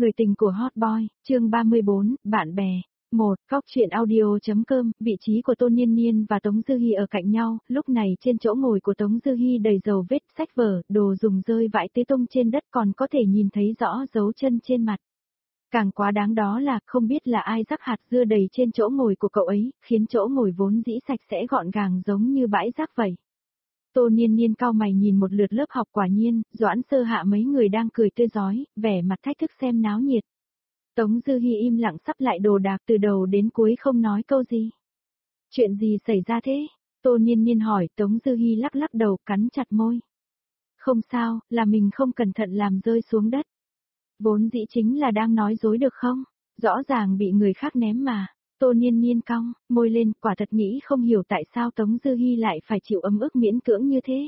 Người tình của Hot Boy, chương 34, bạn bè. 1. Góc truyện audio.com, vị trí của Tôn Niên Niên và Tống Dư Hi ở cạnh nhau, lúc này trên chỗ ngồi của Tống Dư Hi đầy dầu vết sách vở, đồ dùng rơi vãi tứ tung trên đất còn có thể nhìn thấy rõ dấu chân trên mặt. Càng quá đáng đó là không biết là ai rắc hạt dưa đầy trên chỗ ngồi của cậu ấy, khiến chỗ ngồi vốn dĩ sạch sẽ gọn gàng giống như bãi rác vậy. Tô Niên Niên cau mày nhìn một lượt lớp học quả nhiên, Doãn Sơ Hạ mấy người đang cười tươi rói, vẻ mặt thách thức xem náo nhiệt. Tống Dư Hi im lặng sắp lại đồ đạc từ đầu đến cuối không nói câu gì. Chuyện gì xảy ra thế? Tô Niên Niên hỏi, Tống Dư Hi lắc lắc đầu, cắn chặt môi. Không sao, là mình không cẩn thận làm rơi xuống đất. Vốn dĩ chính là đang nói dối được không? Rõ ràng bị người khác ném mà. Tô Niên Niên cong môi lên, quả thật nghĩ không hiểu tại sao Tống Dư Hi lại phải chịu ấm ức miễn cưỡng như thế.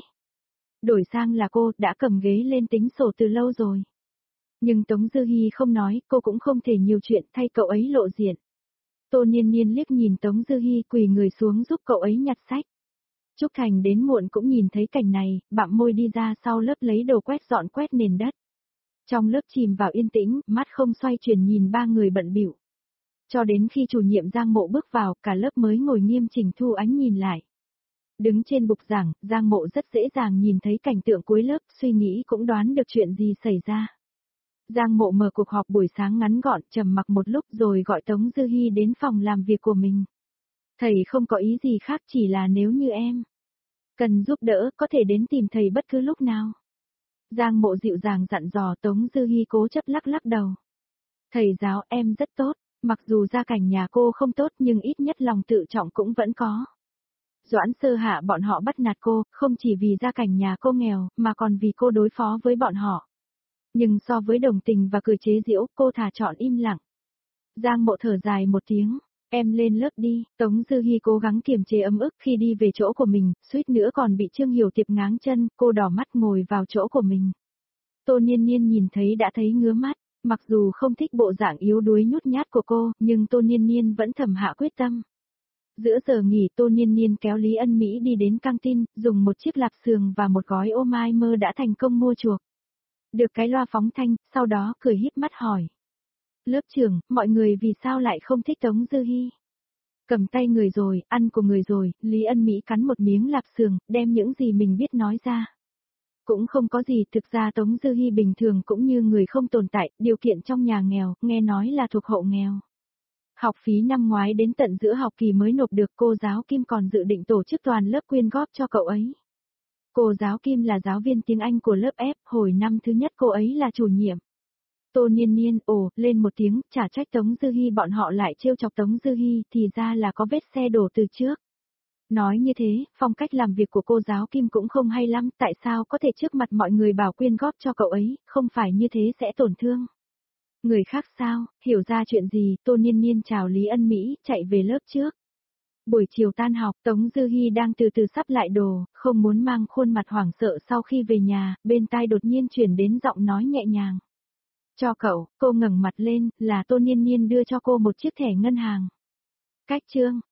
Đổi sang là cô, đã cầm ghế lên tính sổ từ lâu rồi. Nhưng Tống Dư Hi không nói, cô cũng không thể nhiều chuyện thay cậu ấy lộ diện. Tô Niên Niên liếc nhìn Tống Dư Hi quỳ người xuống giúp cậu ấy nhặt sách. Trúc Thành đến muộn cũng nhìn thấy cảnh này, bặm môi đi ra sau lớp lấy đồ dọn quét nền đất. Trong lớp chìm vào yên tĩnh, mắt không xoay chuyển nhìn ba người bận bịu. Cho đến khi chủ nhiệm Giang Mộ bước vào, cả lớp mới ngồi nghiêm chỉnh thu ánh nhìn lại. Đứng trên bục giảng, Giang Mộ rất dễ dàng nhìn thấy cảnh tượng cuối lớp, suy nghĩ cũng đoán được chuyện gì xảy ra. Giang Mộ mở cuộc họp buổi sáng ngắn gọn, trầm mặc một lúc rồi gọi Tống Dư Hi đến phòng làm việc của mình. Thầy không có ý gì khác, chỉ là nếu như em cần giúp đỡ, có thể đến tìm thầy bất cứ lúc nào. Giang Mộ dịu dàng dặn dò. Tống Dư Hi cố chấp lắc lắc đầu. Thầy giáo, em rất tốt, mặc dù gia cảnh nhà cô không tốt nhưng ít nhất lòng tự trọng cũng vẫn có. Doãn Sơ Hạ bọn họ bắt nạt cô, không chỉ vì gia cảnh nhà cô nghèo, mà còn vì cô đối phó với bọn họ. Nhưng so với đồng tình và cười chế giễu, cô thà chọn im lặng. Giang Mộ thở dài một tiếng, em lên lớp đi. Tống Dư Hi cố gắng kiềm chế ấm ức khi đi về chỗ của mình, suýt nữa còn bị Trương Hiểu Tiệp ngáng chân, cô đỏ mắt ngồi vào chỗ của mình. Tô Niên Niên nhìn thấy đã thấy ngứa mắt, mặc dù không thích bộ dạng yếu đuối nhút nhát của cô, nhưng Tô Niên Niên vẫn thầm hạ quyết tâm. Giữa giờ nghỉ, Tô Niên Niên kéo Lý Ân Mỹ đi đến căng tin, dùng một chiếc lạp xưởng và một gói ô mai mơ đã thành công mua chuộc. Được cái loa phóng thanh, sau đó cười híp mắt hỏi. Lớp trưởng, mọi người vì sao lại không thích Tống Dư Hi? Cầm tay người rồi, ăn của người rồi, Lý Ân Mỹ cắn một miếng lạp xưởng, đem những gì mình biết nói ra. Cũng không có gì, thực ra Tống Dư Hi bình thường cũng như người không tồn tại, điều kiện trong nhà nghèo, nghe nói là thuộc hộ nghèo. Học phí năm ngoái đến tận giữa học kỳ mới nộp được, cô giáo Kim còn dự định tổ chức toàn lớp quyên góp cho cậu ấy. Cô giáo Kim là giáo viên tiếng Anh của lớp F, hồi năm thứ nhất cô ấy là chủ nhiệm. Tô Niên Niên, lên một tiếng, chả trách Tống Dư Hi bọn họ lại trêu chọc Tống Dư Hi, thì ra là có vết xe đổ từ trước. Nói như thế, phong cách làm việc của cô giáo Kim cũng không hay lắm, tại sao có thể trước mặt mọi người bảo quyên góp cho cậu ấy, không phải như thế sẽ tổn thương. Người khác sao, hiểu ra chuyện gì, Tô Niên Niên chào Lý Ân Mỹ, chạy về lớp trước. Buổi chiều tan học, Tống Dư Hi đang từ từ sắp lại đồ, không muốn mang khuôn mặt hoảng sợ sau khi về nhà, bên tai đột nhiên chuyển đến giọng nói nhẹ nhàng. Cho cậu, cô ngẩng mặt lên, là Tô Niên Niên đưa cho cô một chiếc thẻ ngân hàng. Cách chương,